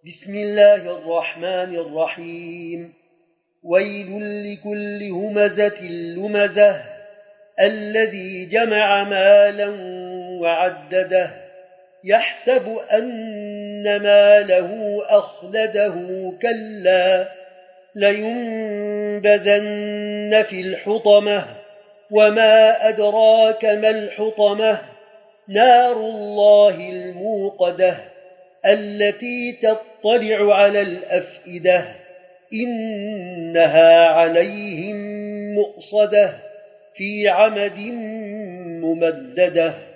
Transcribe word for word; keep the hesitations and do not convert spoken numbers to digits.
بسم الله الرحمن الرحيم ويل لكل همزة لمزة الذي جمع مالا وعدده يحسب أن ماله أخلده كلا لينبذن في الحطمة وما أدراك ما الحطمة نار الله الموقدة التي تطلع على الأفئدة إنها عليهم مؤصدة في عمد ممددة.